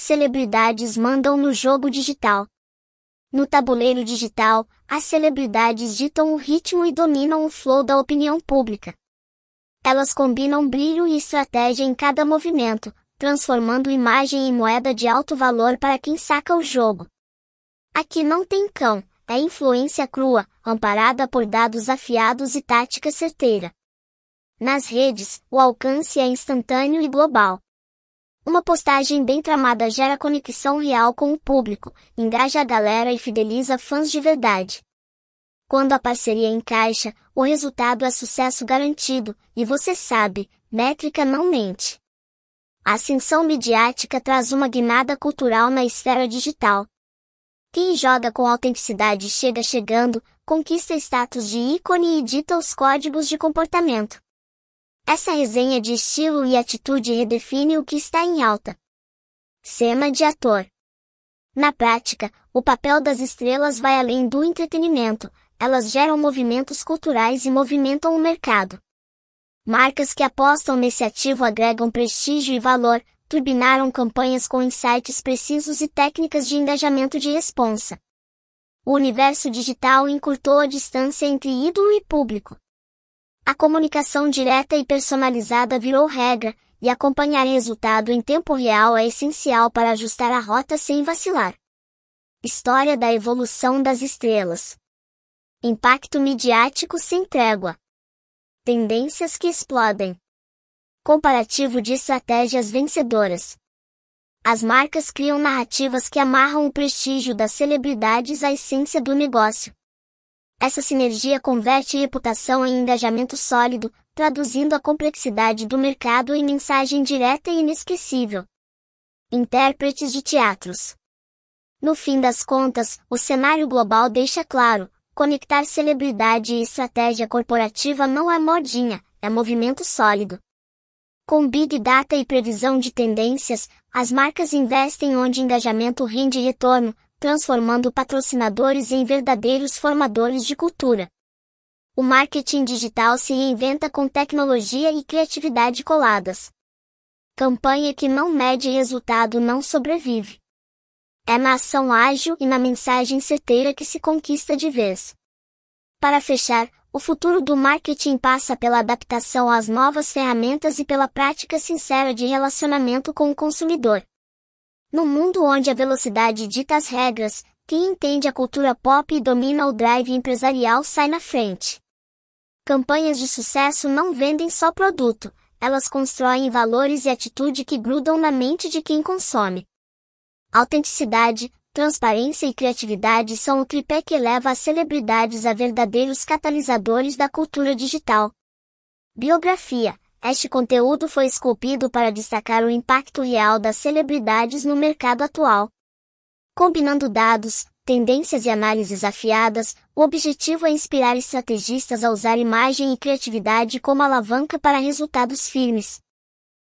celebridades mandam no jogo digital. No tabuleiro digital, as celebridades ditam o ritmo e dominam o flow da opinião pública. Elas combinam brilho e estratégia em cada movimento, transformando imagem em moeda de alto valor para quem saca o jogo. Aqui não tem cão, é influência crua, amparada por dados afiados e tática certeira. Nas redes, o alcance é instantâneo e global. Uma postagem bem tramada gera conexão real com o público, engaja a galera e fideliza fãs de verdade. Quando a parceria encaixa, o resultado é sucesso garantido, e você sabe, métrica não mente. A ascensão midiática traz uma guinada cultural na esfera digital. Quem joga com autenticidade chega chegando, conquista status de ícone e dita os códigos de comportamento. Essa resenha de estilo e atitude redefine o que está em alta. Cena de ator. Na prática, o papel das estrelas vai além do entretenimento, elas geram movimentos culturais e movimentam o mercado. Marcas que apostam nesse ativo agregam prestígio e valor, turbinaram campanhas com insights precisos e técnicas de engajamento de responsa. O universo digital encurtou a distância entre ídolo e público. A comunicação direta e personalizada virou regra, e acompanhar resultado em tempo real é essencial para ajustar a rota sem vacilar. História da evolução das estrelas. Impacto midiático sem trégua. Tendências que explodem. Comparativo de estratégias vencedoras. As marcas criam narrativas que amarram o prestígio das celebridades à essência do negócio. Essa sinergia converte reputação em engajamento sólido, traduzindo a complexidade do mercado em mensagem direta e inesquecível. Intérpretes de teatros. No fim das contas, o cenário global deixa claro, conectar celebridade e estratégia corporativa não é modinha, é movimento sólido. Com Big Data e previsão de tendências, as marcas investem onde engajamento rende retorno, transformando patrocinadores em verdadeiros formadores de cultura. O marketing digital se reinventa com tecnologia e criatividade coladas. Campanha que não mede resultado não sobrevive. É na ação ágil e na mensagem certeira que se conquista de vez. Para fechar, o futuro do marketing passa pela adaptação às novas ferramentas e pela prática sincera de relacionamento com o consumidor. No mundo onde a velocidade dita as regras, quem entende a cultura pop e domina o drive empresarial sai na frente. Campanhas de sucesso não vendem só produto, elas constroem valores e atitude que grudam na mente de quem consome. Autenticidade, transparência e criatividade são o tripé que eleva as celebridades a verdadeiros catalisadores da cultura digital. Biografia. Este conteúdo foi esculpido para destacar o impacto real das celebridades no mercado atual. Combinando dados, tendências e análises afiadas, o objetivo é inspirar estrategistas a usar imagem e criatividade como alavanca para resultados firmes.